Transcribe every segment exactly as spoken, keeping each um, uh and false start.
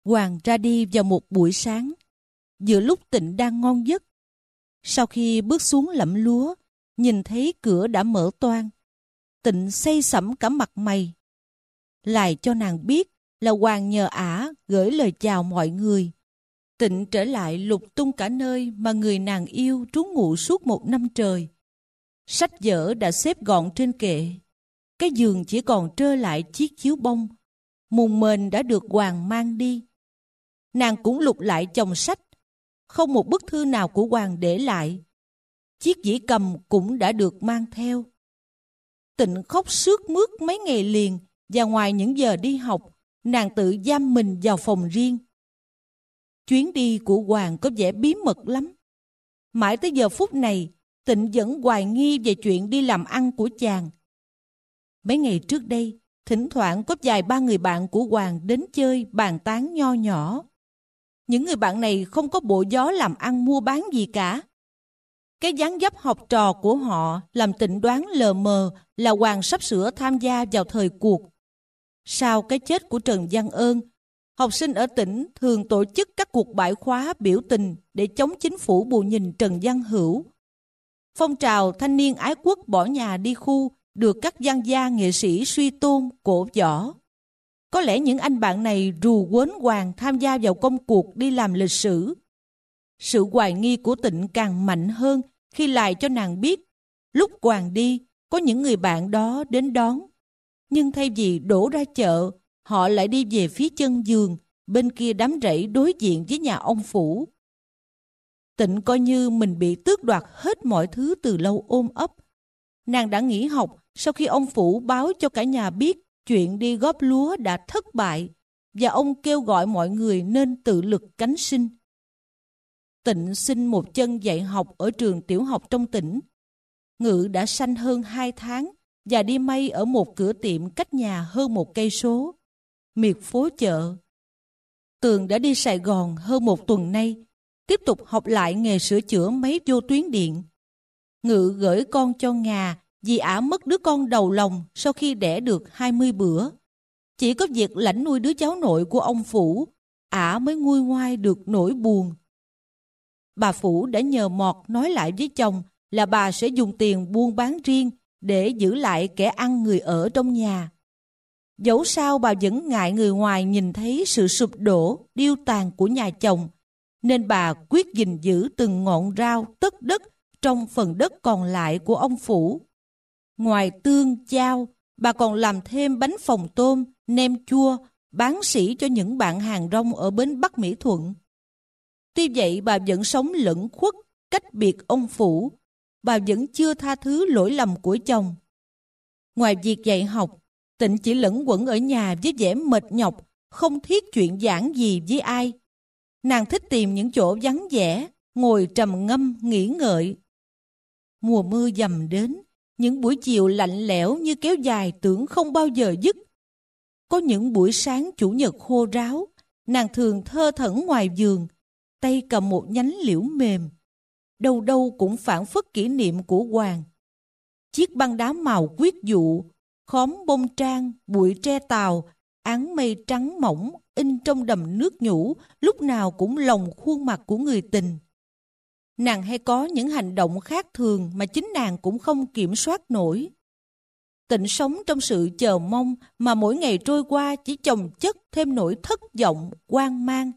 Hoàng ra đi vào một buổi sáng, giữa lúc Tịnh đang ngon giấc. Sau khi bước xuống lẫm lúa, nhìn thấy cửa đã mở toang, Tịnh say sẩm cả mặt mày. Lại cho nàng biết là Hoàng nhờ ả gửi lời chào mọi người. Tịnh trở lại lục tung cả nơi mà người nàng yêu trú ngụ suốt một năm trời. Sách vở đã xếp gọn trên kệ. Cái giường chỉ còn trơ lại chiếc chiếu bông. Mùng mền đã được Hoàng mang đi. Nàng cũng lục lại chồng sách. Không một bức thư nào của Hoàng để lại. Chiếc dĩ cầm cũng đã được mang theo. Tịnh khóc sướt mướt mấy ngày liền, và ngoài những giờ đi học, nàng tự giam mình vào phòng riêng. Chuyến đi của Hoàng có vẻ bí mật lắm. Mãi tới giờ phút này, Tịnh vẫn hoài nghi về chuyện đi làm ăn của chàng. Mấy ngày trước đây, thỉnh thoảng có vài ba người bạn của Hoàng đến chơi bàn tán nho nhỏ. Những người bạn này không có bộ gió làm ăn mua bán gì cả. Cái dáng dấp học trò của họ làm Tịnh đoán lờ mờ là Hoàng sắp sửa tham gia vào thời cuộc. Sau cái chết của Trần Văn Ơn, học sinh ở tỉnh thường tổ chức các cuộc bãi khóa biểu tình để chống chính phủ bù nhìn Trần Văn Hữu. Phong trào thanh niên ái quốc bỏ nhà đi khu được các văn gia nghệ sĩ suy tôn, cổ võ. Có lẽ những anh bạn này rù quến Hoàng tham gia vào công cuộc đi làm lịch sử. Sự hoài nghi của Tịnh càng mạnh hơn khi lại cho nàng biết lúc Hoàng đi, có những người bạn đó đến đón. Nhưng thay vì đổ ra chợ, họ lại đi về phía chân giường, bên kia đám rẫy đối diện với nhà ông Phủ. Tịnh coi như mình bị tước đoạt hết mọi thứ từ lâu ôm ấp. Nàng đã nghỉ học sau khi ông Phủ báo cho cả nhà biết chuyện đi góp lúa đã thất bại, và ông kêu gọi mọi người nên tự lực cánh sinh. Tịnh xin một chân dạy học ở trường tiểu học trong tỉnh. Ngự đã sanh hơn hai tháng và đi may ở một cửa tiệm cách nhà hơn một cây số, miệt phố chợ. Tường đã đi Sài Gòn hơn một tuần nay, tiếp tục học lại nghề sửa chữa máy vô tuyến điện. Ngự gửi con cho Ngà vì ả mất đứa con đầu lòng sau khi đẻ được hai mươi bữa. Chỉ có việc lãnh nuôi đứa cháu nội của ông Phủ, ả mới nguôi ngoai được nỗi buồn. Bà Phủ đã nhờ Mọt nói lại với chồng là bà sẽ dùng tiền buôn bán riêng để giữ lại kẻ ăn người ở trong nhà. Dẫu sao bà vẫn ngại người ngoài nhìn thấy sự sụp đổ, điêu tàn của nhà chồng, nên bà quyết gìn giữ từng ngọn rau, tất đất trong phần đất còn lại của ông Phủ. Ngoài tương, chao, bà còn làm thêm bánh phồng tôm, nem chua, bán sỉ cho những bạn hàng rong ở bến Bắc Mỹ Thuận. Tuy vậy bà vẫn sống lẫn khuất, cách biệt ông Phủ. Bà vẫn chưa tha thứ lỗi lầm của chồng. Ngoài việc dạy học, Tịnh chỉ lẫn quẩn ở nhà với vẻ mệt nhọc, không thiết chuyện giảng gì với ai. Nàng thích tìm những chỗ vắng vẻ, ngồi trầm ngâm, nghĩ ngợi. Mùa mưa dầm đến, những buổi chiều lạnh lẽo như kéo dài tưởng không bao giờ dứt. Có những buổi sáng chủ nhật khô ráo, nàng thường thơ thẩn ngoài vườn, tay cầm một nhánh liễu mềm. Đâu đâu cũng phảng phất kỷ niệm của Hoàng. Chiếc băng đá màu quyết dụ, khóm bông trang, bụi tre tàu, áng mây trắng mỏng in trong đầm nước nhũ, lúc nào cũng lồng khuôn mặt của người tình. Nàng hay có những hành động khác thường mà chính nàng cũng không kiểm soát nổi. Tịnh sống trong sự chờ mong mà mỗi ngày trôi qua chỉ chồng chất thêm nỗi thất vọng, hoang mang.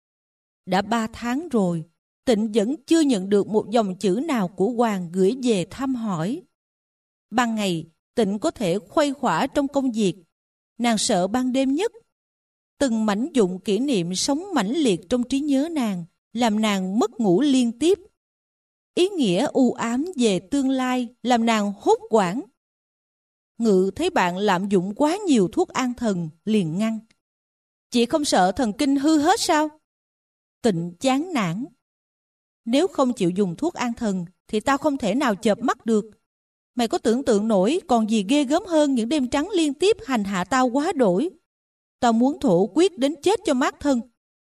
Đã ba tháng rồi, Tịnh vẫn chưa nhận được một dòng chữ nào của Hoàng gửi về thăm hỏi. Ban ngày, Tịnh có thể khuây khỏa trong công việc. Nàng sợ ban đêm nhất. Từng mảnh vụn kỷ niệm sống mãnh liệt trong trí nhớ nàng, làm nàng mất ngủ liên tiếp. Ý nghĩa u ám về tương lai làm nàng hốt hoảng. Ngự thấy bạn lạm dụng quá nhiều thuốc an thần, liền ngăn. Chị không sợ thần kinh hư hết sao? Tịnh chán nản. Nếu không chịu dùng thuốc an thần thì tao không thể nào chợp mắt được. Mày có tưởng tượng nổi còn gì ghê gớm hơn những đêm trắng liên tiếp hành hạ tao quá đổi. Tao muốn thổ quyết đến chết cho mát thân.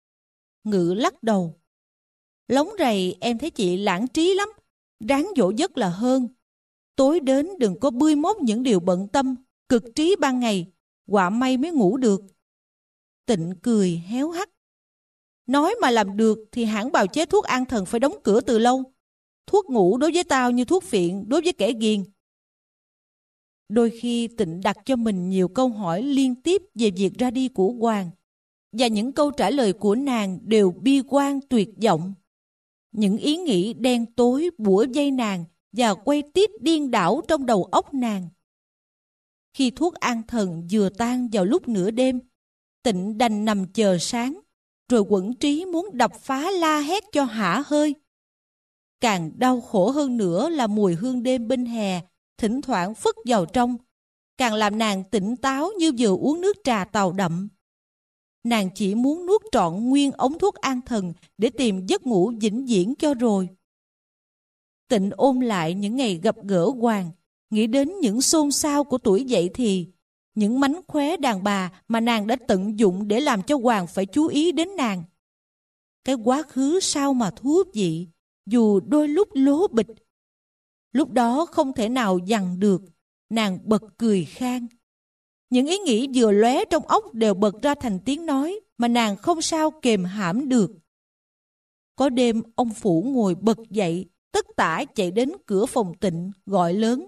Ngự lắc đầu. Lóng rầy em thấy chị lãng trí lắm. Ráng dỗ giấc là hơn. Tối đến đừng có bươi móc những điều bận tâm, cực trí ban ngày, quạ may mới ngủ được. Tịnh cười héo hắt. Nói mà làm được thì hãng bào chế thuốc an thần phải đóng cửa từ lâu. Thuốc ngủ đối với tao như thuốc phiện đối với kẻ ghiền. Đôi khi Tịnh đặt cho mình nhiều câu hỏi liên tiếp về việc ra đi của Hoàng, và những câu trả lời của nàng đều bi quan tuyệt vọng. Những ý nghĩ đen tối bủa vây nàng và quay tít điên đảo trong đầu óc nàng. Khi thuốc an thần vừa tan vào lúc nửa đêm, Tịnh đành nằm chờ sáng, rồi quẫn trí muốn đập phá la hét cho hả hơi. Càng đau khổ hơn nữa là mùi hương đêm bên hè thỉnh thoảng phất vào trong, càng làm nàng tỉnh táo như vừa uống nước trà tàu đậm. Nàng chỉ muốn nuốt trọn nguyên ống thuốc an thần để tìm giấc ngủ vĩnh viễn cho rồi. Tịnh ôm lại những ngày gặp gỡ Hoàng, nghĩ đến những xôn xao của tuổi dậy thì, những mánh khóe đàn bà mà nàng đã tận dụng để làm cho Hoàng phải chú ý đến nàng. Cái quá khứ sao mà thú vị, dù đôi lúc lố bịch. Lúc đó không thể nào dằn được, nàng bật cười khan. Những ý nghĩ vừa lóe trong óc đều bật ra thành tiếng nói mà nàng không sao kềm hãm được. Có đêm ông Phủ ngồi bật dậy, tất tả chạy đến cửa phòng Tịnh, gọi lớn.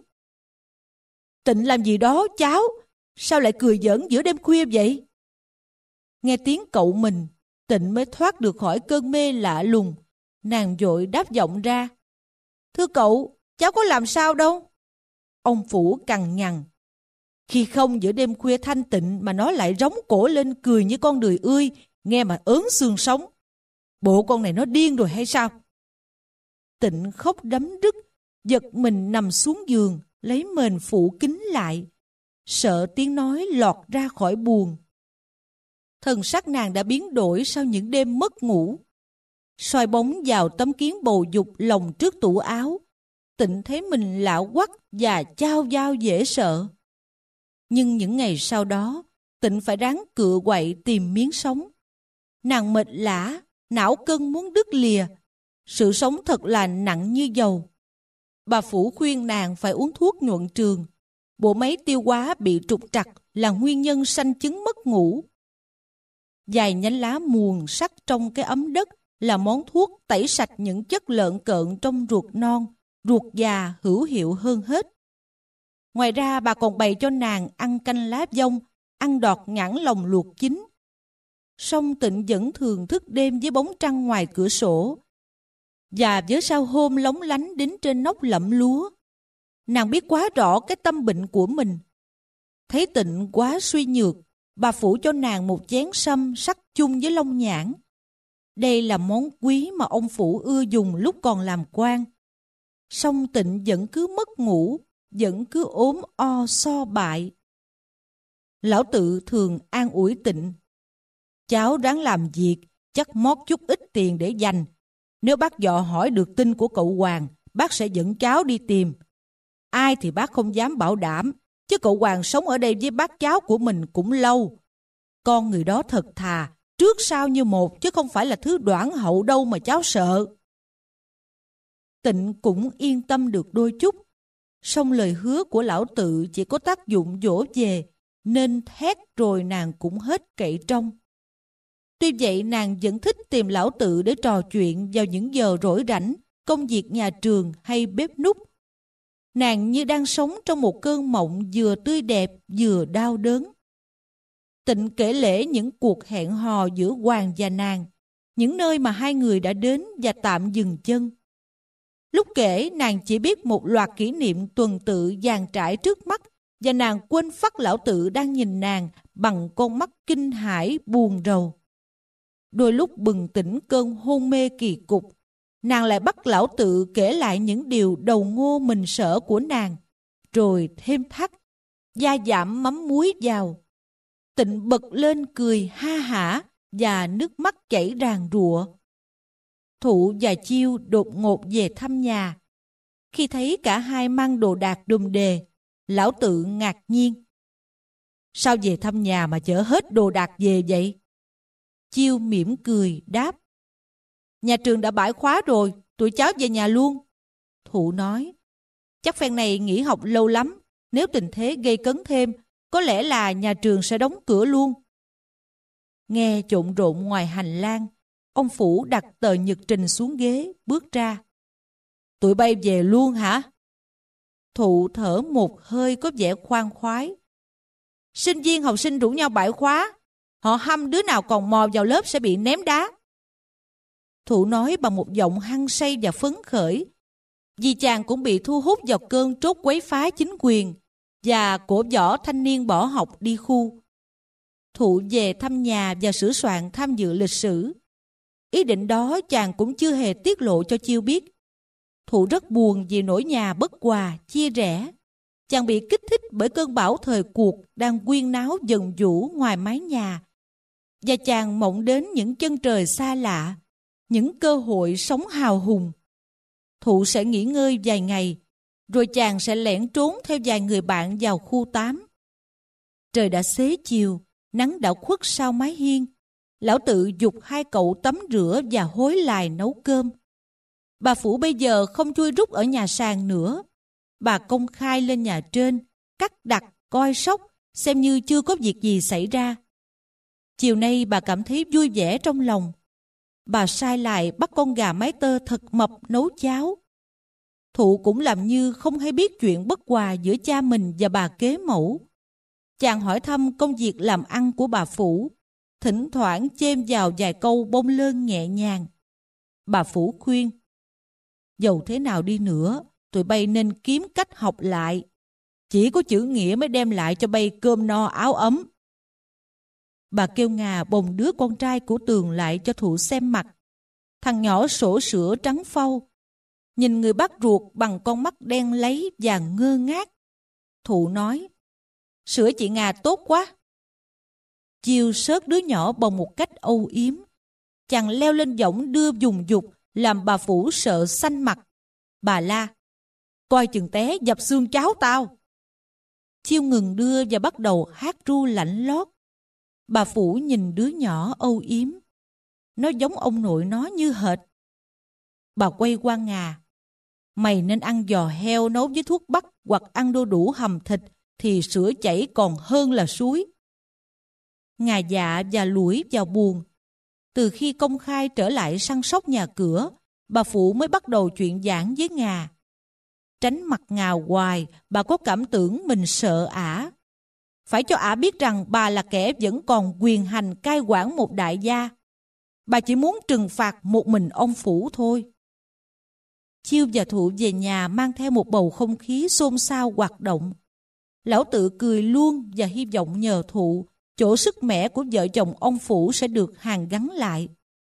Tịnh làm gì đó cháu? Sao lại cười giỡn giữa đêm khuya vậy? Nghe tiếng cậu mình, Tịnh mới thoát được khỏi cơn mê lạ lùng. Nàng vội đáp giọng ra. Thưa cậu, cháu có làm sao đâu. Ông Phủ cằn nhằn. Khi không giữa đêm khuya thanh tịnh mà nó lại rống cổ lên cười như con đười ươi, nghe mà ớn xương sống. Bộ con này nó điên rồi hay sao? Tịnh khóc đấm đứt, giật mình nằm xuống giường, lấy mền phủ kín lại, sợ tiếng nói lọt ra khỏi buồng. Thần sắc nàng đã biến đổi sau những đêm mất ngủ. Soi bóng vào tấm kiến bầu dục lồng trước tủ áo, Tịnh thấy mình lão quắc và chao dao dễ sợ. Nhưng những ngày sau đó, Tịnh phải ráng cựa quậy tìm miếng sống. Nàng mệt lả, não cân muốn đứt lìa. Sự sống thật là nặng như dầu. Bà Phủ khuyên nàng phải uống thuốc nhuận trường. Bộ máy tiêu hóa bị trục trặc là nguyên nhân sanh chứng mất ngủ. Vài nhánh lá muồng sắc trong cái ấm đất là món thuốc tẩy sạch những chất lợn cợn trong ruột non, ruột già hữu hiệu hơn hết. Ngoài ra bà còn bày cho nàng ăn canh lá dông, ăn đọt nhãn lòng luộc chín. Song Tịnh vẫn thường thức đêm với bóng trăng ngoài cửa sổ và với sao hôm lóng lánh đến trên nóc lẫm lúa. Nàng biết quá rõ cái tâm bệnh của mình. Thấy Tịnh quá suy nhược, bà phủ cho nàng một chén sâm sắc chung với long nhãn. Đây là món quý mà ông Phủ ưa dùng lúc còn làm quan. Song Tịnh vẫn cứ mất ngủ, vẫn cứ ốm o so bại. Lão Tự thường an ủi Tịnh. Cháu ráng làm việc, chắc mót chút ít tiền để dành. Nếu bác dọ hỏi được tin của cậu Hoàng, bác sẽ dẫn cháu đi tìm. Ai thì bác không dám bảo đảm, chứ cậu Hoàng sống ở đây với bác cháu của mình cũng lâu. Con người đó thật thà, trước sau như một, chứ không phải là thứ đoản hậu đâu mà cháu sợ. Tịnh cũng yên tâm được đôi chút. Song lời hứa của lão Tự chỉ có tác dụng dỗ về, nên thét rồi nàng cũng hết cậy trong. Tuy vậy nàng vẫn thích tìm lão Tự để trò chuyện vào những giờ rỗi rảnh, công việc nhà trường hay bếp núc. Nàng như đang sống trong một cơn mộng vừa tươi đẹp vừa đau đớn. Tịnh kể lể những cuộc hẹn hò giữa Hoàng và nàng, những nơi mà hai người đã đến và tạm dừng chân. Lúc kể nàng chỉ biết một loạt kỷ niệm tuần tự dàn trải trước mắt, và nàng quên phắt lão Tự đang nhìn nàng bằng con mắt kinh hãi buồn rầu. Đôi lúc bừng tỉnh cơn hôn mê kỳ cục, nàng lại bắt lão Tự kể lại những điều đầu ngô mình sợ của nàng, rồi thêm thắt, gia giảm mắm muối vào. Tịnh bật lên cười ha hả và nước mắt chảy ràn rụa. Thụ và Chiêu đột ngột về thăm nhà. Khi thấy cả hai mang đồ đạc đùm đề, lão Tự ngạc nhiên. Sao về thăm nhà mà chở hết đồ đạc về vậy? Chiêu mỉm cười đáp. Nhà trường đã bãi khóa rồi, tụi cháu về nhà luôn. Thụ nói. Chắc phen này nghỉ học lâu lắm, nếu tình thế gây cấn thêm, có lẽ là nhà trường sẽ đóng cửa luôn. Nghe trộn rộn ngoài hành lang, Ông Phủ đặt tờ nhật trình xuống ghế, bước ra. Tụi bay về luôn hả? Thụ thở một hơi có vẻ khoan khoái. Sinh viên học sinh rủ nhau bãi khóa. Họ hăm đứa nào còn mò vào lớp sẽ bị ném đá. Thụ nói bằng một giọng hăng say và phấn khởi, vì chàng cũng bị thu hút vào cơn trốt quấy phá chính quyền và cổ võ thanh niên bỏ học đi khu. Thụ về thăm nhà và sửa soạn tham dự lịch sử. Ý định đó chàng cũng chưa hề tiết lộ cho Chiêu biết. Thụ rất buồn vì nỗi nhà bất hòa, chia rẽ. Chàng bị kích thích bởi cơn bão thời cuộc đang quyên náo dần dũ ngoài mái nhà. Và chàng mộng đến những chân trời xa lạ, những cơ hội sống hào hùng. Thụ sẽ nghỉ ngơi vài ngày, rồi chàng sẽ lẻn trốn theo vài người bạn vào khu tám. Trời đã xế chiều, nắng đã khuất sau mái hiên. Lão Tự giục hai cậu tắm rửa và hối lại nấu cơm. Bà Phủ bây giờ không chui rút ở nhà sàn nữa. Bà công khai lên nhà trên, cắt đặt, coi sóc, xem như chưa có việc gì xảy ra. Chiều nay bà cảm thấy vui vẻ trong lòng. Bà sai lại bắt con gà mái tơ thật mập nấu cháo. Thụ cũng làm như không hay biết chuyện bất hòa giữa cha mình và bà kế mẫu. Chàng hỏi thăm công việc làm ăn của bà Phủ, thỉnh thoảng chêm vào vài câu bông lơn nhẹ nhàng. Bà Phủ khuyên, dầu thế nào đi nữa, tụi bay nên kiếm cách học lại. Chỉ có chữ nghĩa mới đem lại cho bay cơm no áo ấm. Bà kêu Ngà bồng đứa con trai của Tường lại cho Thụ xem mặt. Thằng nhỏ sổ sữa trắng phau, nhìn người bác ruột bằng con mắt đen láy và ngơ ngác. Thụ nói, sữa chị Ngà tốt quá. Chiêu sớt đứa nhỏ bằng một cách âu yếm. Chàng leo lên võng đưa dùng dục, làm bà Phủ sợ xanh mặt. Bà la, coi chừng té dập xương cháu tao. Chiêu ngừng đưa và bắt đầu hát ru lạnh lót. Bà Phủ nhìn đứa nhỏ âu yếm. Nó giống ông nội nó như hệt. Bà quay qua Ngà. Mày nên ăn giò heo nấu với thuốc bắc hoặc ăn đu đủ hầm thịt thì sữa chảy còn hơn là suối. Ngà dạ và lủi vào buồn. Từ khi công khai trở lại săn sóc nhà cửa, bà Phụ mới bắt đầu chuyện giảng với Ngà. Tránh mặt Ngà hoài, bà có cảm tưởng mình sợ ả. Phải cho ả biết rằng bà là kẻ vẫn còn quyền hành cai quản một đại gia. Bà chỉ muốn trừng phạt một mình ông Phủ thôi. Chiêu và Thụ về nhà mang theo một bầu không khí xôn xao hoạt động. Lão Tự cười luôn và hy vọng nhờ Thụ, chỗ sức mẻ của vợ chồng ông Phủ sẽ được hàn gắn lại.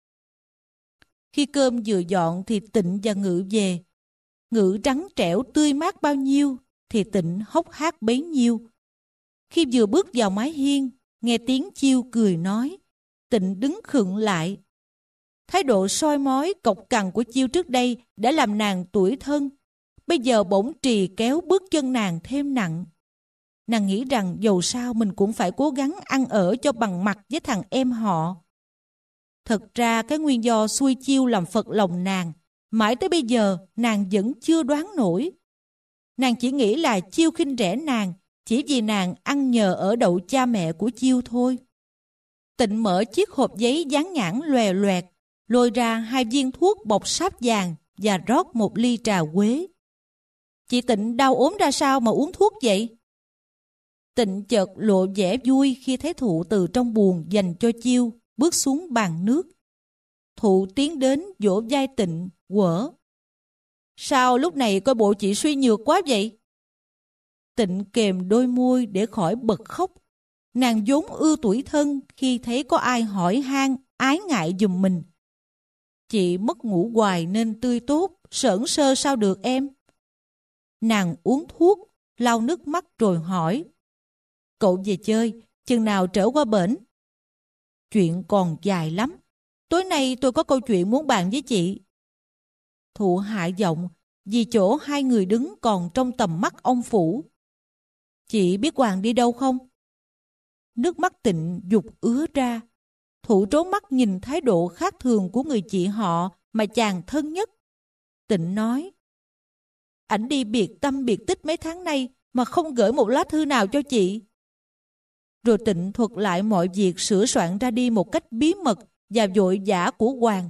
Khi cơm vừa dọn thì Tịnh và Ngự về. Ngự trắng trẻo tươi mát bao nhiêu thì Tịnh hốc hác bấy nhiêu. Khi vừa bước vào mái hiên, nghe tiếng Chiêu cười nói, Tịnh đứng khựng lại. Thái độ soi mói cộc cằn của Chiêu trước đây đã làm nàng tủi thân. Bây giờ bỗng trì kéo bước chân nàng thêm nặng. Nàng nghĩ rằng dầu sao mình cũng phải cố gắng ăn ở cho bằng mặt với thằng em họ. Thật ra cái nguyên do xui Chiêu làm phật lòng nàng, mãi tới bây giờ nàng vẫn chưa đoán nổi. Nàng chỉ nghĩ là Chiêu khinh rẻ nàng, chỉ vì nàng ăn nhờ ở đậu cha mẹ của Chiêu thôi. Tịnh mở chiếc hộp giấy dán nhãn loè loẹt, lôi ra hai viên thuốc bọc sáp vàng và rót một ly trà quế. Chị Tịnh đau ốm ra sao mà uống thuốc vậy? Tịnh chợt lộ vẻ vui khi thấy Thụ từ trong buồng dành cho Chiêu bước xuống bàn nước. Thụ tiến đến vỗ vai Tịnh, quở. Sao lúc này coi bộ chị suy nhược quá vậy? Tịnh kềm đôi môi để khỏi bật khóc. Nàng vốn ưa tủi thân khi thấy có ai hỏi han ái ngại giùm mình. Chị mất ngủ hoài nên tươi tốt, sởn sơ sao được em? Nàng uống thuốc, lau nước mắt rồi hỏi. Cậu về chơi, chừng nào trở qua bển? Chuyện còn dài lắm. Tối nay tôi có câu chuyện muốn bàn với chị. Thụ hạ giọng, vì chỗ hai người đứng còn trong tầm mắt ông Phủ. Chị biết Hoàng đi đâu không? Nước mắt Tịnh dục ứa ra. Thụ trố mắt nhìn thái độ khác thường của người chị họ mà chàng thân nhất. Tịnh nói, ảnh đi biệt tâm biệt tích mấy tháng nay mà không gửi một lá thư nào cho chị. Rồi Tịnh thuật lại mọi việc sửa soạn ra đi một cách bí mật và vội vã của Hoàng.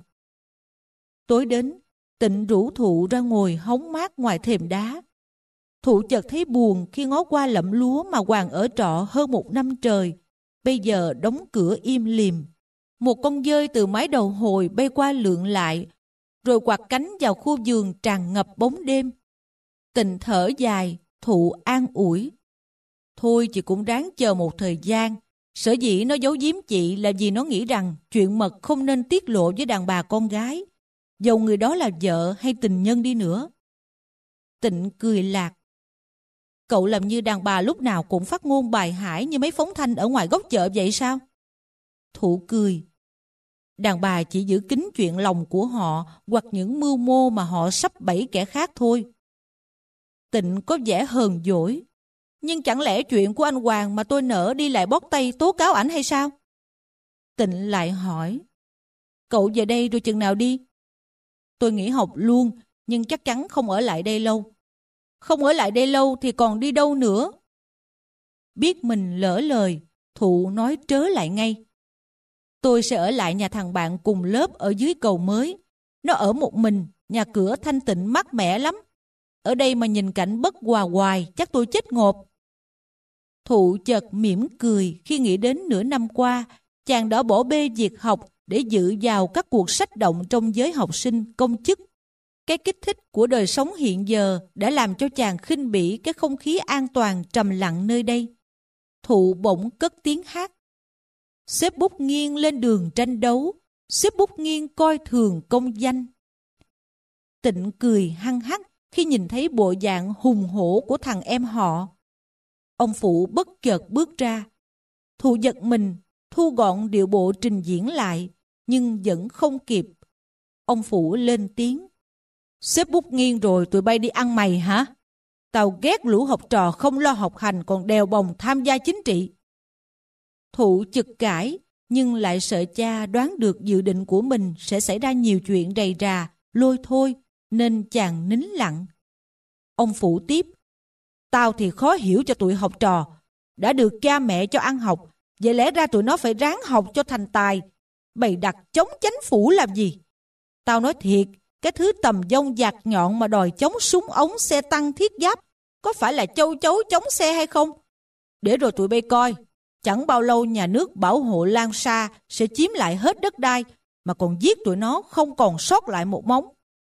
Tối đến, Tịnh rủ Thụ ra ngồi hóng mát ngoài thềm đá. Thụ chợt thấy buồn khi ngó qua lẫm lúa mà Hoàng ở trọ hơn một năm trời, bây giờ đóng cửa im lìm. Một con dơi từ mái đầu hồi bay qua lượn lại, rồi quạt cánh vào khu vườn tràn ngập bóng đêm. Tịnh thở dài, Thụ an ủi. Thôi chị cũng ráng chờ một thời gian. Sở dĩ nó giấu giếm chị là vì nó nghĩ rằng chuyện mật không nên tiết lộ với đàn bà con gái, dầu người đó là vợ hay tình nhân đi nữa. Tịnh cười lạc. Cậu làm như đàn bà lúc nào cũng phát ngôn bài hải như mấy phóng thanh ở ngoài góc chợ vậy sao? Thụ cười. Đàn bà chỉ giữ kín chuyện lòng của họ hoặc những mưu mô mà họ sắp bẫy kẻ khác thôi. Tịnh có vẻ hờn dỗi. Nhưng chẳng lẽ chuyện của anh Hoàng mà tôi nỡ đi lại bót tay tố cáo ảnh hay sao? Tịnh lại hỏi. Cậu về đây rồi chừng nào đi? Tôi nghỉ học luôn, nhưng chắc chắn không ở lại đây lâu. Không ở lại đây lâu thì còn đi đâu nữa? Biết mình lỡ lời, Thụ nói trớ lại ngay. Tôi sẽ ở lại nhà thằng bạn cùng lớp ở dưới cầu mới. Nó ở một mình, nhà cửa thanh tịnh mát mẻ lắm. Ở đây mà nhìn cảnh bất hòa hoài, chắc tôi chết ngộp. Thụ chợt mỉm cười khi nghĩ đến nửa năm qua, chàng đã bỏ bê việc học để dự vào các cuộc sách động trong giới học sinh, công chức. Cái kích thích của đời sống hiện giờ đã làm cho chàng khinh bỉ cái không khí an toàn trầm lặng nơi đây. Thụ bỗng cất tiếng hát. Xếp bút nghiêng lên đường tranh đấu, xếp bút nghiêng coi thường công danh. Tịnh cười hăng hắc khi nhìn thấy bộ dạng hùng hổ của thằng em họ. Ông Phụ bất chợt bước ra. Thụ giật mình, thu gọn điệu bộ trình diễn lại, nhưng vẫn không kịp. Ông Phụ lên tiếng. Xếp bút nghiêng rồi tụi bay đi ăn mày hả? Tao ghét lũ học trò không lo học hành còn đèo bồng tham gia chính trị. Thụ chực cãi, nhưng lại sợ cha đoán được dự định của mình sẽ xảy ra nhiều chuyện rầy rà, lôi thôi, nên chàng nín lặng. Ông Phụ tiếp. Tao thì khó hiểu cho tụi học trò. Đã được cha mẹ cho ăn học, vậy lẽ ra tụi nó phải ráng học cho thành tài. Bày đặt chống chánh phủ làm gì? Tao nói thiệt, cái thứ tầm dông dạt nhọn mà đòi chống súng ống xe tăng thiết giáp, có phải là châu chấu chống xe hay không? Để rồi tụi bay coi, chẳng bao lâu nhà nước bảo hộ Lan Sa sẽ chiếm lại hết đất đai, mà còn giết tụi nó không còn sót lại một móng.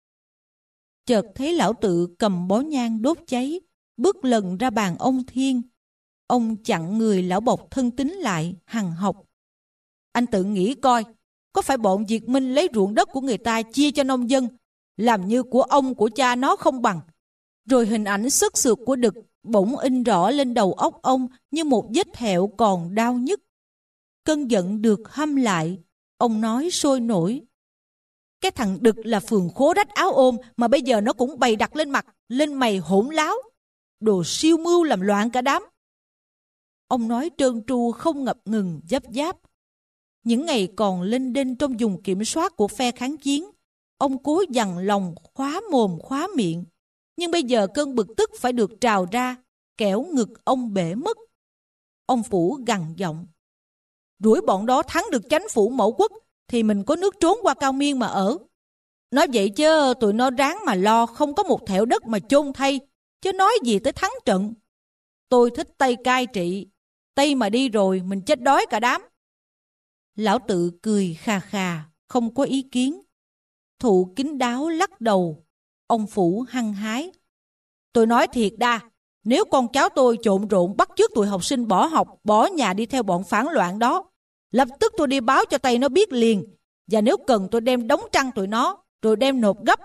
Chợt thấy lão Tự cầm bó nhang đốt cháy, bước lần ra bàn ông Thiên. Ông chặn người lão Bộc thân tín lại, hằn học. Anh tự nghĩ coi, có phải bọn Việt Minh lấy ruộng đất của người ta chia cho nông dân, làm như của ông của cha nó không bằng. Rồi hình ảnh sức sượt của đực bỗng in rõ lên đầu óc ông như một vết thẹo còn đau nhức. Cơn giận được hâm lại, ông nói sôi nổi. Cái thằng đực là phường khố rách áo ôm mà bây giờ nó cũng bày đặt lên mặt, lên mày hỗn láo. Đồ siêu mưu làm loạn cả đám. Ông nói trơn tru không ngập ngừng, giáp giáp. Những ngày còn lênh đênh trong vùng kiểm soát của phe kháng chiến, ông cố dằn lòng khóa mồm khóa miệng. Nhưng bây giờ cơn bực tức phải được trào ra, kẻo ngực ông bể mất. Ông Phủ gằn giọng. Đuổi bọn đó thắng được chánh phủ mẫu quốc, thì mình có nước trốn qua Cao Miên mà ở. Nói vậy chứ tụi nó ráng mà lo không có một thẻo đất mà chôn thay, chứ nói gì tới thắng trận. Tôi thích Tây cai trị, Tây mà đi rồi mình chết đói cả đám. Lão Tự cười khà khà, không có ý kiến. Thụ kín đáo lắc đầu. Ông Phủ hăng hái. Tôi nói thiệt đa, nếu con cháu tôi trộn rộn bắt chước tụi học sinh bỏ học, bỏ nhà đi theo bọn phản loạn đó, lập tức tôi đi báo cho Tây nó biết liền, và nếu cần tôi đem đóng trăng tụi nó, rồi đem nộp gấp.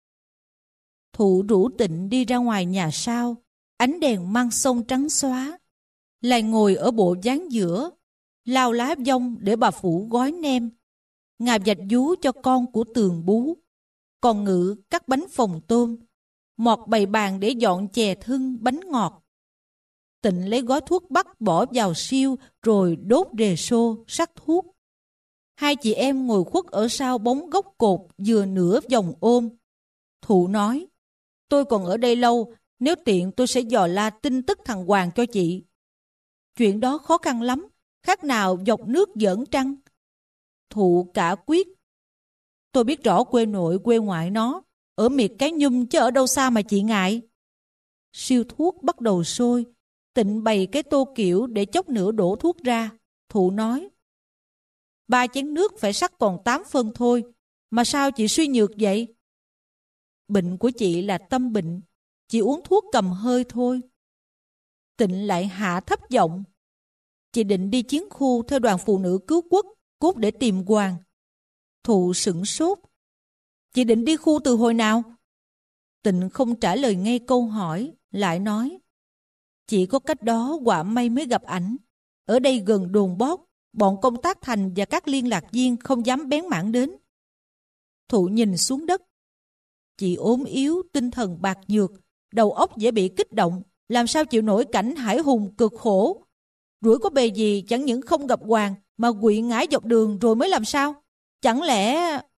Thụ rủ Tịnh đi ra ngoài nhà sau, ánh đèn măng sông trắng xóa. Lại ngồi ở bộ ván giữa, lao lá vong để bà Phủ gói nem. Ngà vạch vú cho con của Tường bú. Còn Ngự cắt bánh phồng tôm. Mọt bày bàn để dọn chè thưng bánh ngọt. Tịnh lấy gói thuốc bắc bỏ vào siêu rồi đốt rề xô sắc thuốc. Hai chị em ngồi khuất ở sau bóng gốc cột vừa nửa vòng ôm. Thụ nói, tôi còn ở đây lâu, nếu tiện tôi sẽ dò la tin tức thằng Hoàng cho chị. Chuyện đó khó khăn lắm, khác nào dọc nước giỡn trăng. Thụ cả quyết. Tôi biết rõ quê nội quê ngoại nó, ở miệt Cái Nhum chứ ở đâu xa mà chị ngại. Siêu thuốc bắt đầu sôi. Tịnh bày cái tô kiểu để chốc nữa đổ thuốc ra. Thụ nói: Ba chén nước phải sắc còn tám phân thôi, mà sao chị suy nhược vậy? Bệnh của chị là tâm bệnh, chị uống thuốc cầm hơi thôi. Tịnh lại hạ thấp giọng: Chị định đi chiến khu theo đoàn phụ nữ cứu quốc, cốt để tìm Hoàng. Thụ sửng sốt: Chị định đi khu từ hồi nào? Tịnh không trả lời ngay câu hỏi, lại nói: Chỉ có cách đó quả may mới gặp ảnh. Ở đây gần đồn bót, bọn công tác thành và các liên lạc viên không dám bén mảng đến. Thụ nhìn xuống đất. Chị ốm yếu, tinh thần bạc nhược, đầu óc dễ bị kích động, làm sao chịu nổi cảnh hải hùng cực khổ. Rủi có bề gì chẳng những không gặp Hoàng mà quỵ ngã dọc đường rồi mới làm sao? Chẳng lẽ...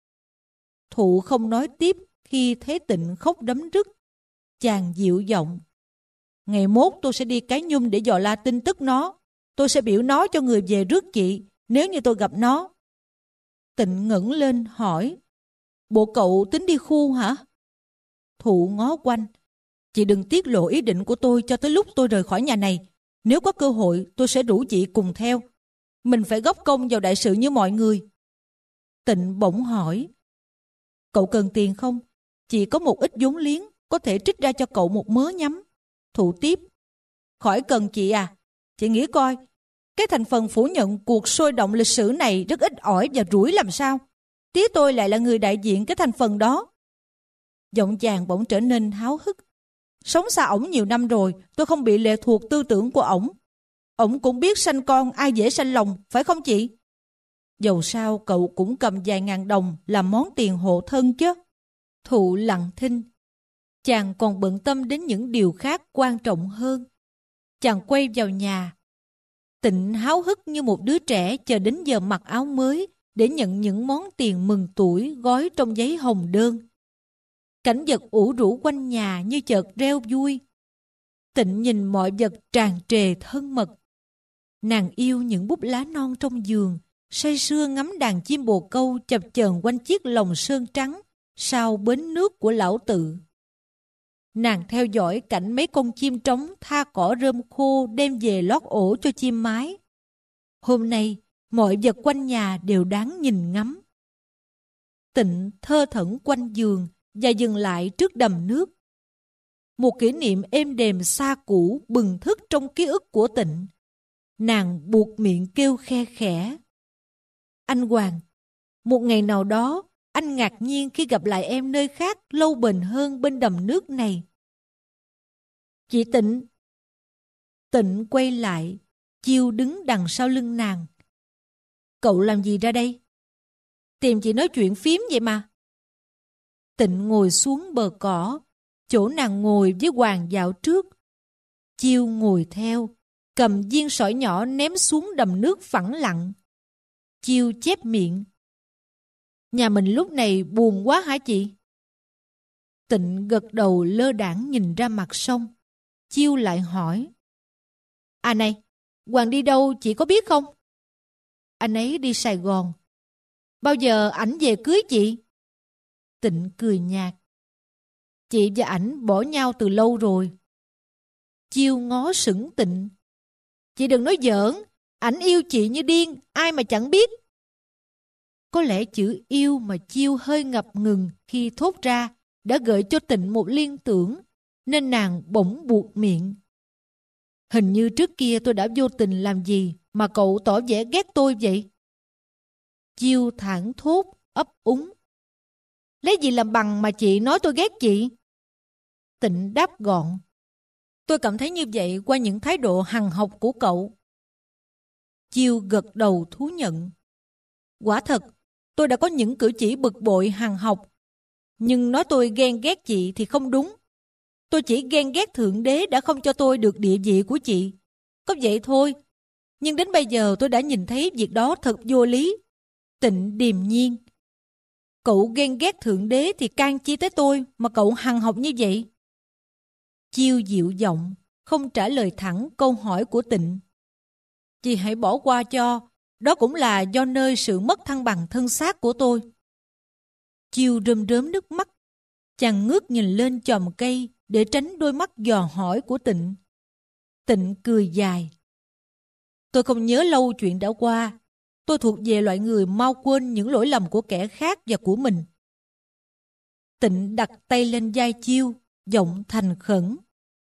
Thụ không nói tiếp khi thấy Tịnh khóc đấm rứt. Chàng dịu giọng: Ngày mốt tôi sẽ đi Cái Nhum để dò la tin tức nó. Tôi sẽ biểu nó cho người về rước chị nếu như tôi gặp nó. Tịnh ngẩng lên hỏi: Bộ cậu tính đi khu hả? Thụ ngó quanh: Chị đừng tiết lộ ý định của tôi cho tới lúc tôi rời khỏi nhà này. Nếu có cơ hội tôi sẽ rủ chị cùng theo. Mình phải góp công vào đại sự như mọi người. Tịnh bỗng hỏi: Cậu cần tiền không? Chị có một ít vốn liếng, có thể trích ra cho cậu một mớ nhắm. Thụ tiếp: Khỏi cần chị à. Chị nghĩ coi, cái thành phần phủ nhận cuộc sôi động lịch sử này rất ít ỏi và rủi làm sao. Tía tôi lại là người đại diện cái thành phần đó. Giọng chàng bỗng trở nên háo hức. Sống xa ổng nhiều năm rồi, tôi không bị lệ thuộc tư tưởng của ổng. Ổng cũng biết sanh con ai dễ sanh lòng, phải không chị? Dầu sao cậu cũng cầm vài ngàn đồng làm món tiền hộ thân chứ. Thụ lặng thinh. Chàng còn bận tâm đến những điều khác quan trọng hơn. Chàng quay vào nhà. Tịnh háo hức như một đứa trẻ chờ đến giờ mặc áo mới để nhận những món tiền mừng tuổi gói trong giấy hồng đơn. Cảnh vật ủ rũ quanh nhà như chợt reo vui. Tịnh nhìn mọi vật tràn trề thân mật. Nàng yêu những búp lá non trong giường, say sưa ngắm đàn chim bồ câu chập chờn quanh chiếc lồng sơn trắng sau bến nước của lão tự. Nàng theo dõi cảnh mấy con chim trống tha cỏ rơm khô đem về lót ổ cho chim mái. Hôm nay, mọi vật quanh nhà đều đáng nhìn ngắm. Tịnh thơ thẩn quanh giường và dừng lại trước đầm nước. Một kỷ niệm êm đềm xa cũ bừng thức trong ký ức của Tịnh. Nàng buộc miệng kêu khe khẽ: Anh Hoàng, một ngày nào đó anh ngạc nhiên khi gặp lại em nơi khác lâu bền hơn bên đầm nước này. Chị Tịnh. Tịnh quay lại, Chiêu đứng đằng sau lưng nàng. Cậu làm gì ra đây? Tìm chị nói chuyện phím vậy mà. Tịnh ngồi xuống bờ cỏ, chỗ nàng ngồi với Hoàng dạo trước. Chiêu ngồi theo, cầm viên sỏi nhỏ ném xuống đầm nước phẳng lặng. Chiêu chép miệng: Nhà mình lúc này buồn quá hả chị? Tịnh gật đầu lơ đãng nhìn ra mặt sông. Chiêu lại hỏi: À này, Hoàng đi đâu chị có biết không? Anh ấy đi Sài Gòn. Bao giờ ảnh về cưới chị? Tịnh cười nhạt: Chị và ảnh bỏ nhau từ lâu rồi. Chiêu ngó sững Tịnh: Chị đừng nói giỡn, ảnh yêu chị như điên, ai mà chẳng biết. Có lẽ chữ yêu mà Chiêu hơi ngập ngừng khi thốt ra đã gợi cho Tịnh một liên tưởng, nên nàng bỗng buột miệng: Hình như trước kia tôi đã vô tình làm gì mà cậu tỏ vẻ ghét tôi vậy? Chiêu thảng thốt, ấp úng: Lấy gì làm bằng mà chị nói tôi ghét chị? Tịnh đáp gọn: Tôi cảm thấy như vậy qua những thái độ hằn học của cậu. Chiêu gật đầu thú nhận: Quả thật, tôi đã có những cử chỉ bực bội hằn học. Nhưng nói tôi ghen ghét chị thì không đúng. Tôi chỉ ghen ghét Thượng Đế đã không cho tôi được địa vị của chị. Có vậy thôi. Nhưng đến bây giờ tôi đã nhìn thấy việc đó thật vô lý. Tịnh điềm nhiên: Cậu ghen ghét Thượng Đế thì can chi tới tôi mà cậu hằn học như vậy? Chiêu dịu giọng, không trả lời thẳng câu hỏi của Tịnh. Chị hãy bỏ qua cho. Đó cũng là do nơi sự mất thăng bằng thân xác của tôi. Chiêu rơm rớm nước mắt. Chàng ngước nhìn lên chòm cây để tránh đôi mắt dò hỏi của Tịnh. Tịnh cười dài. Tôi không nhớ lâu chuyện đã qua. Tôi thuộc về loại người mau quên những lỗi lầm của kẻ khác và của mình. Tịnh đặt tay lên vai Chiêu, giọng thành khẩn.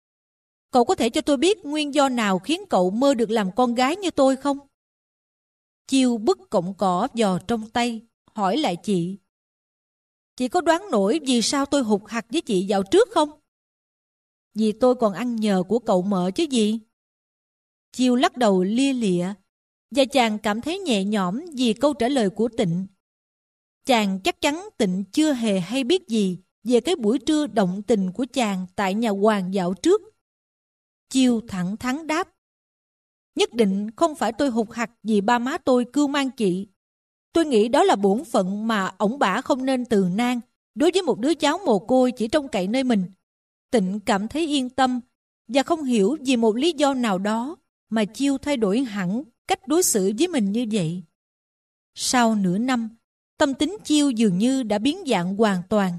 Cậu có thể cho tôi biết nguyên do nào khiến cậu mơ được làm con gái như tôi không? Chiêu bứt cọng cỏ giò trong tay, hỏi lại chị. Chị có đoán nổi vì sao tôi hụt hặc với chị dạo trước không? Vì tôi còn ăn nhờ của cậu mợ chứ gì? Chiêu lắc đầu lia lịa, và chàng cảm thấy nhẹ nhõm vì câu trả lời của Tịnh. Chàng chắc chắn Tịnh chưa hề hay biết gì về cái buổi trưa động tình của chàng tại nhà Hoàng dạo trước. Chiêu thẳng thắn đáp. Nhất định không phải tôi hụt hặc vì ba má tôi cưu mang chị. Tôi nghĩ đó là bổn phận mà ổng bả không nên từ nan đối với một đứa cháu mồ côi chỉ trông cậy nơi mình. Tịnh cảm thấy yên tâm và không hiểu vì một lý do nào đó mà Chiêu thay đổi hẳn cách đối xử với mình như vậy. Sau nửa năm, tâm tính Chiêu dường như đã biến dạng hoàn toàn.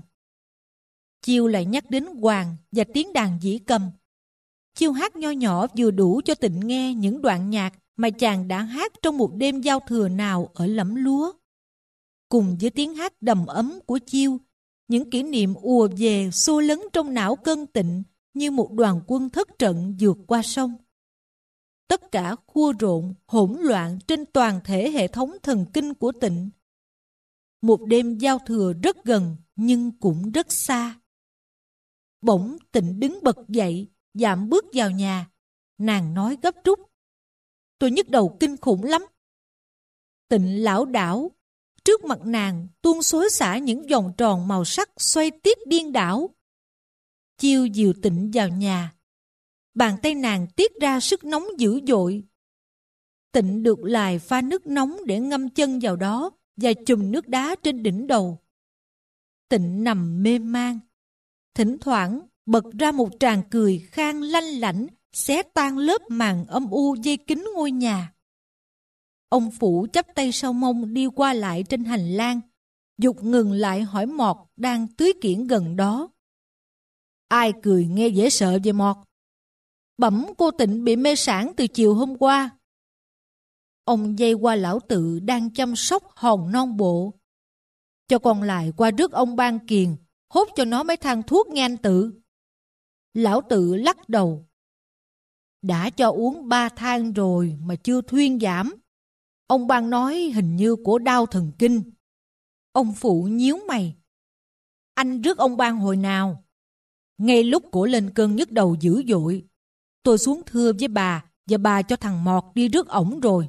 Chiêu lại nhắc đến Hoàng và tiếng đàn dĩ cầm. Chiêu hát nho nhỏ vừa đủ cho Tịnh nghe những đoạn nhạc mà chàng đã hát trong một đêm giao thừa nào ở Lẫm Lúa. Cùng với tiếng hát đầm ấm của Chiêu, những kỷ niệm ùa về xô lấn trong não Cơn Tịnh như một đoàn quân thất trận vượt qua sông. Tất cả khua rộn, hỗn loạn trên toàn thể hệ thống thần kinh của Tịnh. Một đêm giao thừa rất gần nhưng cũng rất xa. Bỗng Tịnh đứng bật dậy, dạm bước vào nhà. Nàng nói gấp rút. Tôi nhức đầu kinh khủng lắm. Tịnh lảo đảo. Trước mặt nàng tuôn xối xả những vòng tròn màu sắc xoay tít điên đảo. Chiêu dìu Tịnh vào nhà. Bàn tay nàng tiết ra sức nóng dữ dội. Tịnh được lài pha nước nóng để ngâm chân vào đó và chùm nước đá trên đỉnh đầu. Tịnh nằm mê man. Thỉnh thoảng bật ra một tràng cười khang lanh lảnh, xé tan lớp màn âm u dây kín ngôi nhà. Ông Phủ chắp tay sau mông đi qua lại trên hành lang, giục ngừng lại hỏi Mọt đang tưới kiển gần đó. Ai cười nghe dễ sợ vậy Mọt? Bẩm cô Tịnh bị mê sản từ chiều hôm qua. Ông dây qua lão tự đang chăm sóc hòn non bộ. Cho con lại qua rước ông Ban Kiền, hốt cho nó mấy thang thuốc nghe anh Tự. Lão tự lắc đầu. Đã cho uống ba thang rồi mà chưa thuyên giảm. Ông Ban nói hình như của đau thần kinh. Ông Phụ nhíu mày. Anh rước ông Ban hồi nào? Ngay lúc cổ lên cơn nhức đầu dữ dội. Tôi xuống thưa với bà và bà cho thằng Mọt đi rước ổng rồi.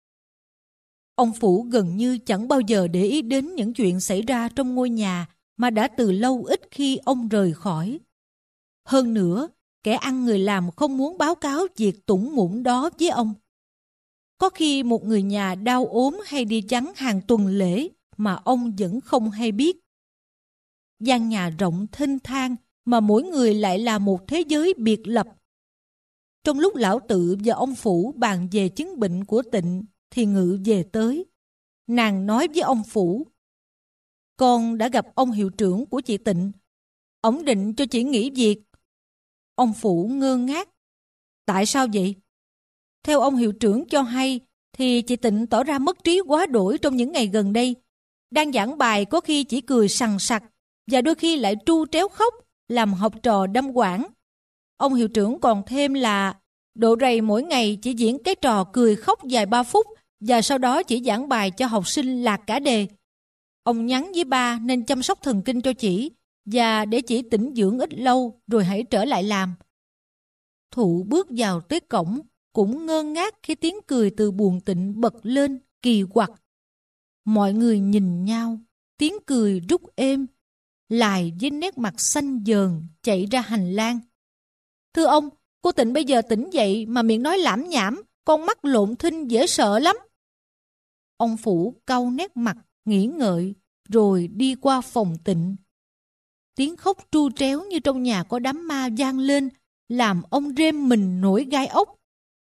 Ông Phủ gần như chẳng bao giờ để ý đến những chuyện xảy ra trong ngôi nhà mà đã từ lâu ít khi ông rời khỏi. Hơn nữa, kẻ ăn người làm không muốn báo cáo việc tủng mũng đó với ông. Có khi một người nhà đau ốm hay đi vắng hàng tuần lễ mà ông vẫn không hay biết. Gian nhà rộng thênh thang mà mỗi người lại là một thế giới biệt lập. Trong lúc lão tự và ông Phủ bàn về chứng bệnh của Tịnh thì Ngự về tới. Nàng nói với ông Phủ. Con đã gặp ông hiệu trưởng của chị Tịnh. Ổng định cho chị nghỉ việc. Ông Phủ ngơ ngác. Tại sao vậy? Theo ông hiệu trưởng cho hay thì chị Tịnh tỏ ra mất trí quá đỗi trong những ngày gần đây. Đang giảng bài có khi chỉ cười sằng sặc và đôi khi lại tru tréo khóc làm học trò đâm quảng. Ông hiệu trưởng còn thêm là độ rầy mỗi ngày chỉ diễn cái trò cười khóc vài ba phút và sau đó chỉ giảng bài cho học sinh lạc cả đề. Ông nhắn với ba nên chăm sóc thần kinh cho chị và để chị tĩnh dưỡng ít lâu rồi hãy trở lại làm. Thụ bước vào tới cổng cũng ngơ ngác khi tiếng cười từ buồng Tịnh bật lên kỳ quặc. Mọi người nhìn nhau, tiếng cười rút êm, lài với nét mặt xanh dờn chạy ra hành lang. Thưa ông, cô Tịnh bây giờ tỉnh dậy mà miệng nói lảm nhảm, con mắt lộn thinh dễ sợ lắm. Ông Phủ cau nét mặt, nghĩ ngợi, rồi đi qua phòng Tịnh. Tiếng khóc tru tréo như trong nhà có đám ma vang lên, làm ông rêm mình nổi gai ốc.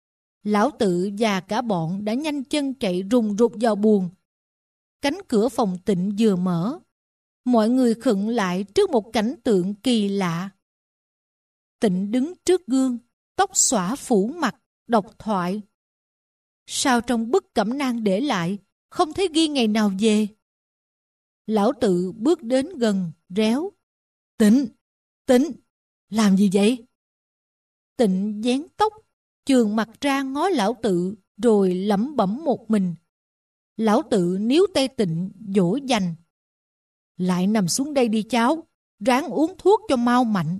Lão Tự và cả bọn đã nhanh chân chạy rùng rục vào buồng. Cánh cửa phòng Tịnh vừa mở, mọi người khựng lại trước một cảnh tượng kỳ lạ. Tịnh đứng trước gương, tóc xõa phủ mặt, đọc thoại. Sao trong bức cẩm nang để lại, không thấy ghi ngày nào về? Lão Tự bước đến gần, réo. Tịnh, Tịnh, làm gì vậy? Tịnh vén tóc, chườm mặt ra ngó Lão Tự, rồi lẩm bẩm một mình. Lão Tự níu tay Tịnh, dỗ dành. Lại nằm xuống đây đi cháu, ráng uống thuốc cho mau mạnh.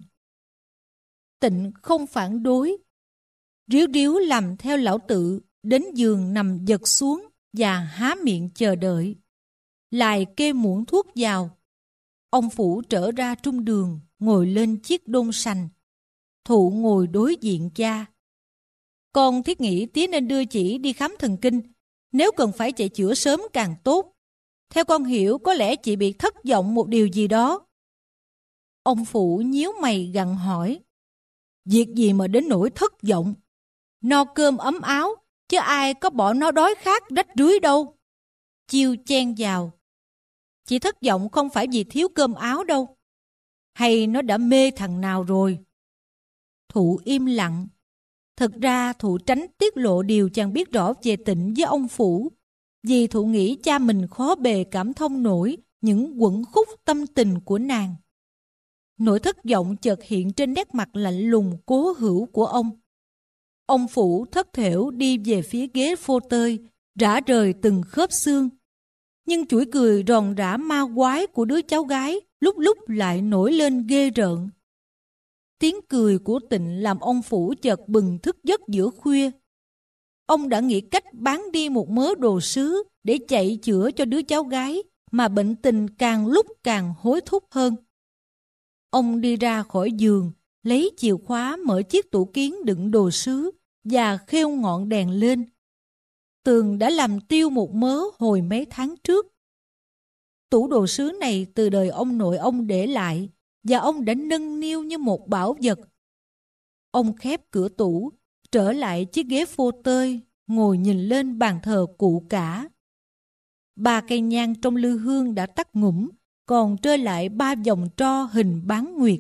Tịnh không phản đối. Ríu ríu làm theo Lão Tự, đến giường nằm giật xuống và há miệng chờ đợi. Lại kê muỗng thuốc vào. Ông Phủ trở ra trung đường, ngồi lên chiếc đôn sành. Thụ ngồi đối diện cha. Con thiết nghĩ tía nên đưa chị đi khám thần kinh. Nếu cần phải chạy chữa sớm càng tốt. Theo con hiểu, có lẽ chị bị thất vọng một điều gì đó. Ông Phủ nhíu mày gặng hỏi. Việc gì mà đến nỗi thất vọng? No cơm ấm áo, chứ ai có bỏ nó đói khát rách rưới đâu. Chiêu chen vào. Chị thất vọng không phải vì thiếu cơm áo đâu. Hay nó đã mê thằng nào rồi? Thụ im lặng. Thật ra Thụ tránh tiết lộ điều chàng biết rõ về Tịnh với ông Phủ, vì Thụ nghĩ cha mình khó bề cảm thông nổi những quẩn khúc tâm tình của nàng. Nỗi thất vọng chợt hiện trên nét mặt lạnh lùng cố hữu của ông. Ông Phủ thất thểu đi về phía ghế phô tơi, rã rời từng khớp xương. Nhưng chuỗi cười ròn rã ma quái của đứa cháu gái lúc lúc lại nổi lên ghê rợn. Tiếng cười của Tịnh làm ông Phủ chợt bừng thức giấc giữa khuya. Ông đã nghĩ cách bán đi một mớ đồ sứ để chạy chữa cho đứa cháu gái mà bệnh tình càng lúc càng hối thúc hơn. Ông đi ra khỏi giường, lấy chìa khóa mở chiếc tủ kiến đựng đồ sứ và khêu ngọn đèn lên. Tường đã làm tiêu một mớ hồi mấy tháng trước. Tủ đồ sứ này từ đời ông nội ông để lại và ông đã nâng niu như một bảo vật. Ông khép cửa tủ, trở lại chiếc ghế phô tơi, ngồi nhìn lên bàn thờ cụ cả. Ba cây nhang trong lư hương đã tắt ngủm, còn trơ lại ba vòng tro hình bán nguyệt.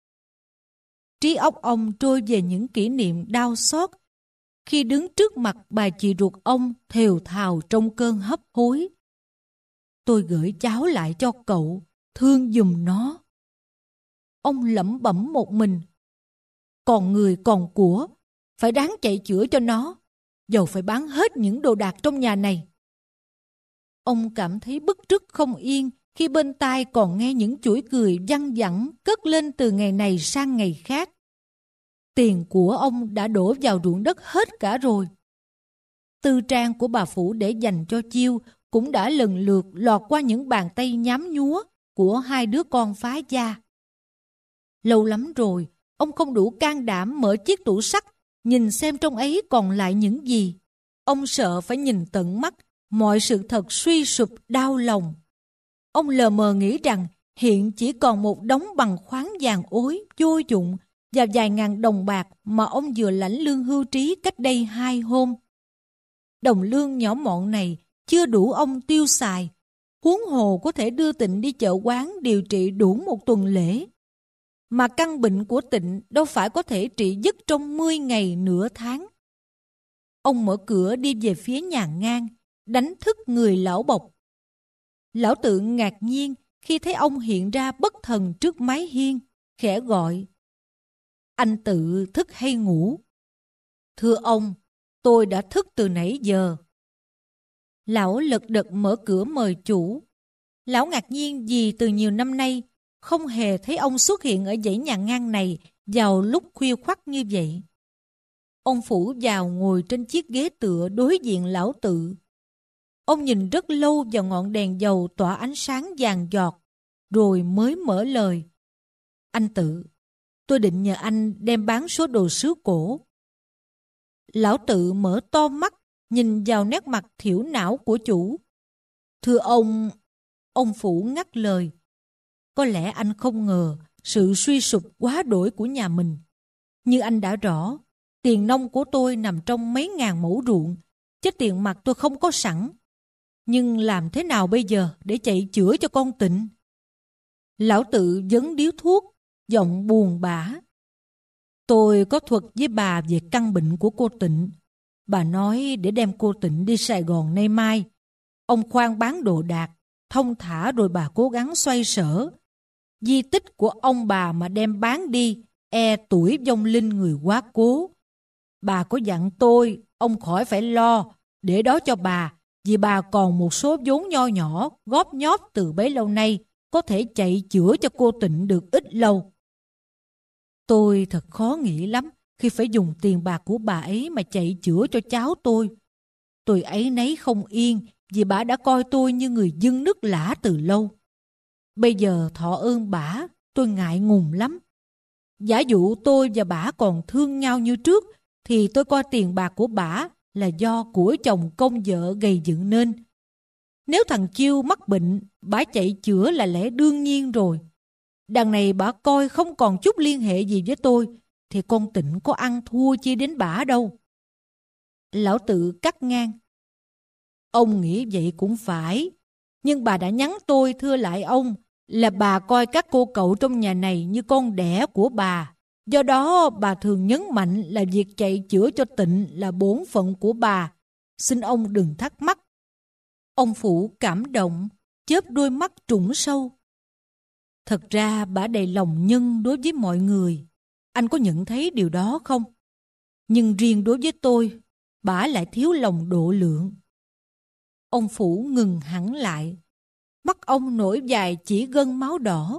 Trí óc ông trôi về những kỷ niệm đau xót khi đứng trước mặt bà chị ruột ông thều thào trong cơn hấp hối. Tôi gửi cháu lại cho cậu, thương giùm nó. Ông lẩm bẩm một mình. Còn người còn của, phải ráng chạy chữa cho nó, dầu phải bán hết những đồ đạc trong nhà này. Ông cảm thấy bứt rứt không yên khi bên tai còn nghe những chuỗi cười văng vẳng cất lên từ ngày này sang ngày khác. Tiền của ông đã đổ vào ruộng đất hết cả rồi. Tư trang của bà Phủ để dành cho Chiêu cũng đã lần lượt lọt qua những bàn tay nhám nhúa của hai đứa con phá gia. Lâu lắm rồi, ông không đủ can đảm mở chiếc tủ sắt, nhìn xem trong ấy còn lại những gì. Ông sợ phải nhìn tận mắt mọi sự thật suy sụp đau lòng. Ông lờ mờ nghĩ rằng hiện chỉ còn một đống bằng khoáng vàng ối, vô dụng và vài ngàn đồng bạc mà ông vừa lãnh lương hưu trí cách đây hai hôm. Đồng lương nhỏ mọn này chưa đủ ông tiêu xài, huống hồ có thể đưa Tịnh đi chợ quán điều trị đủ một tuần lễ. Mà căn bệnh của Tịnh đâu phải có thể trị dứt trong mươi ngày nửa tháng. Ông mở cửa đi về phía nhà ngang, đánh thức người lão Bộc. Lão Tự ngạc nhiên khi thấy ông hiện ra bất thần trước mái hiên, khẽ gọi. Anh Tự thức hay ngủ? Thưa ông, tôi đã thức từ nãy giờ. Lão lật đật mở cửa mời chủ. Lão ngạc nhiên vì từ nhiều năm nay không hề thấy ông xuất hiện ở dãy nhà ngang này vào lúc khuya khoắt như vậy. Ông Phủ vào ngồi trên chiếc ghế tựa đối diện lão Tự. Ông nhìn rất lâu vào ngọn đèn dầu tỏa ánh sáng vàng giọt, rồi mới mở lời. Anh Tự, tôi định nhờ anh đem bán số đồ sứ cổ. Lão Tự mở to mắt, nhìn vào nét mặt thiểu não của chủ. Thưa ông, ông Phủ ngắt lời. Có lẽ anh không ngờ sự suy sụp quá đổi của nhà mình. Như anh đã rõ, Tiền nông của tôi nằm trong mấy ngàn mẫu ruộng, chứ tiền mặt tôi không có sẵn. Nhưng làm thế nào bây giờ để chạy chữa cho con Tịnh? Lão Tự vấn điếu thuốc, giọng buồn bã. Tôi có thuật với bà về căn bệnh của cô Tịnh. Bà nói để đem cô Tịnh đi Sài Gòn nay mai. Ông khoan bán đồ đạc, thông thả rồi bà cố gắng xoay sở. Di tích của ông bà mà đem bán đi, e tuổi vong linh người quá cố. Bà có dặn tôi, ông khỏi phải lo, để đó cho bà, vì bà còn một số vốn nho nhỏ, góp nhóp từ bấy lâu nay, có thể chạy chữa cho cô Tịnh được ít lâu. Tôi thật khó nghĩ lắm khi phải dùng tiền bạc của bà ấy mà chạy chữa cho cháu tôi. Tôi ấy nấy không yên vì bà đã coi tôi như người dưng nước lã từ lâu. Bây giờ thọ ơn bả, tôi ngại ngùng lắm. Giả dụ tôi và bả còn thương nhau như trước, thì tôi coi tiền bạc của bả là do của chồng công vợ gầy dựng nên. Nếu thằng Chiêu mắc bệnh, bả chạy chữa là lẽ đương nhiên rồi. Đằng này bả coi không còn chút liên hệ gì với tôi, thì con Tịnh có ăn thua chi đến bả đâu. Lão Tự cắt ngang. Ông nghĩ vậy cũng phải, nhưng bà đã nhắn tôi thưa lại ông là bà coi các cô cậu trong nhà này như con đẻ của bà. Do đó bà thường nhấn mạnh là việc chạy chữa cho Tịnh là bổn phận của bà. Xin ông đừng thắc mắc. Ông Phủ cảm động, chớp đôi mắt trũng sâu. Thật ra bà đầy lòng nhân đối với mọi người. Anh có nhận thấy điều đó không? Nhưng riêng đối với tôi, bà lại thiếu lòng độ lượng. Ông Phủ ngừng hẳn lại. Mắt ông nổi dài chỉ gân máu đỏ.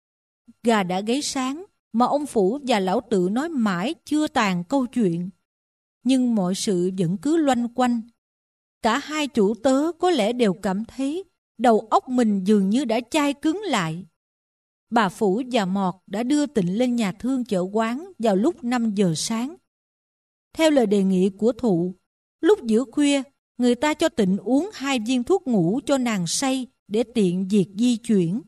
Gà đã gáy sáng mà ông Phủ và Lão Tự nói mãi chưa tàn câu chuyện. Nhưng mọi sự vẫn cứ loanh quanh. Cả hai chủ tớ có lẽ đều cảm thấy đầu óc mình dường như đã chai cứng lại. Bà Phủ và Mọt đã đưa Tịnh lên nhà thương chợ quán vào lúc năm giờ sáng. Theo lời đề nghị của Thụ, lúc giữa khuya, người ta cho Tịnh uống hai viên thuốc ngủ cho nàng say để tiện việc di chuyển.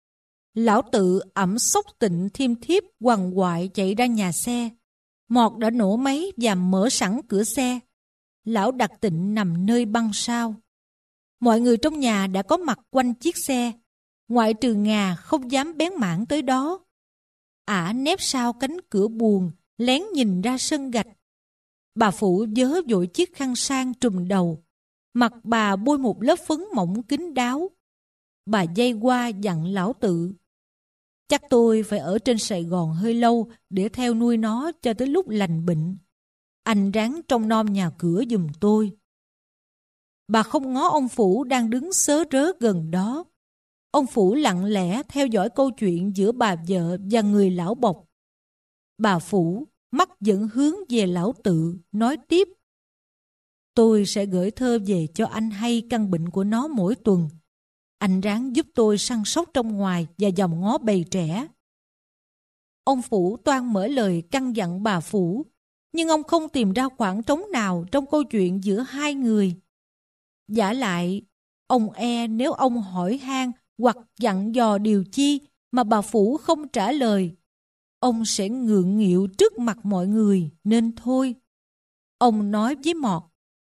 Lão Tự ẵm xốc Tịnh thiêm thiếp quằn quại chạy ra nhà xe. Mọt đã nổ máy và mở sẵn cửa xe. Lão đặt Tịnh nằm nơi băng sau. Mọi người trong nhà đã có mặt quanh chiếc xe, ngoại trừ Ngà không dám bén mảng tới đó. Ả nép sau cánh cửa buồng, lén nhìn ra sân gạch. Bà Phụ vớ vội chiếc khăn sang trùm đầu. Mặt bà bôi một lớp phấn mỏng kín đáo. Bà dây qua dặn Lão Tự. Chắc tôi phải ở trên Sài Gòn hơi lâu để theo nuôi nó cho tới lúc lành bệnh. Anh ráng trông nom nhà cửa giùm tôi. Bà không ngó ông Phủ đang đứng sớ rớ gần đó. Ông Phủ lặng lẽ theo dõi câu chuyện giữa bà vợ và người lão bộc. Bà Phủ mắt vẫn hướng về Lão Tự, nói tiếp. Tôi sẽ gửi thơ về cho anh hay căn bệnh của nó mỗi tuần. Anh ráng giúp tôi săn sóc trong ngoài và dòm ngó bầy trẻ. Ông Phủ toan mở lời căn dặn bà Phủ, nhưng ông không tìm ra khoảng trống nào trong câu chuyện giữa hai người. Vả lại, ông e nếu ông hỏi han hoặc dặn dò điều chi mà bà Phủ không trả lời, ông sẽ ngượng nghịu trước mặt mọi người, nên thôi. Ông nói với Mọt.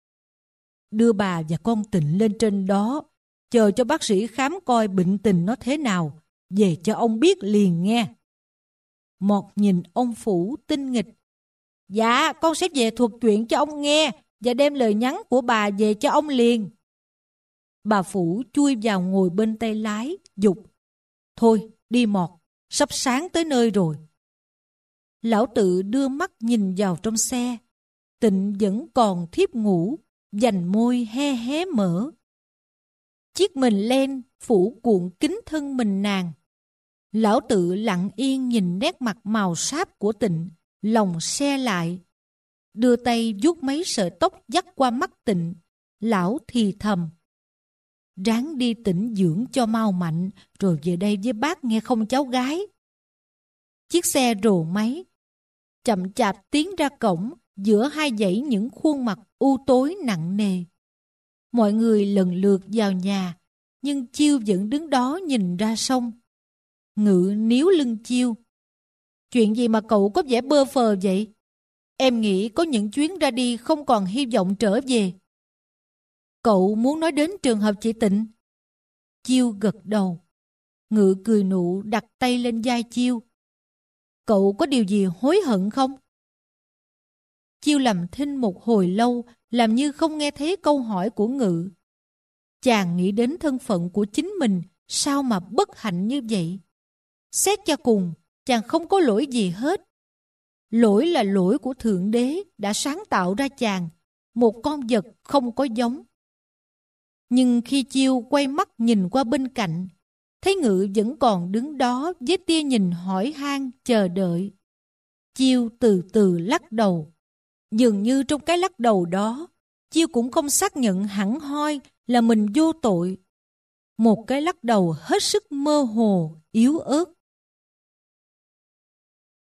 Đưa bà và con Tịnh lên trên đó, chờ cho bác sĩ khám coi bệnh tình nó thế nào, về cho ông biết liền nghe. Mọt nhìn ông Phủ tinh nghịch. Dạ, con sẽ về thuật chuyện cho ông nghe và đem lời nhắn của bà về cho ông liền. Bà Phủ chui vào ngồi bên tay lái, giục. Thôi, đi Mọt, sắp sáng tới nơi rồi. Lão Tự đưa mắt nhìn vào trong xe. Tịnh vẫn còn thiếp ngủ, dành môi he hé mở. Chiếc mình len phủ cuộn kín thân mình nàng. Lão Tự lặng yên nhìn nét mặt màu sáp của Tịnh, lòng se lại. Đưa tay vuốt mấy sợi tóc dắt qua mắt Tịnh, lão thì thầm. Ráng đi tĩnh dưỡng cho mau mạnh, rồi về đây với bác nghe không cháu gái. Chiếc xe rồ máy, chậm chạp tiến ra cổng giữa hai dãy những khuôn mặt u tối nặng nề. Mọi người lần lượt vào nhà, nhưng Chiêu vẫn đứng đó nhìn ra sông. Ngự níu lưng Chiêu. Chuyện gì mà cậu có vẻ bơ phờ vậy? Em nghĩ có những chuyến ra đi không còn hy vọng trở về. Cậu muốn nói đến trường hợp chị Tịnh? Chiêu gật đầu. Ngự cười nụ đặt tay lên vai Chiêu. Cậu có điều gì hối hận không? Chiêu làm thinh một hồi lâu, làm như không nghe thấy câu hỏi của Ngự. Chàng nghĩ đến thân phận của chính mình, sao mà bất hạnh như vậy? Xét cho cùng, chàng không có lỗi gì hết. Lỗi là lỗi của Thượng Đế đã sáng tạo ra chàng, một con vật không có giống. Nhưng khi Chiêu quay mắt nhìn qua bên cạnh, thấy Ngự vẫn còn đứng đó với tia nhìn hỏi han chờ đợi. Chiêu từ từ lắc đầu. Dường như trong cái lắc đầu đó, Chiêu cũng không xác nhận hẳn hoi là mình vô tội. Một cái lắc đầu hết sức mơ hồ, yếu ớt.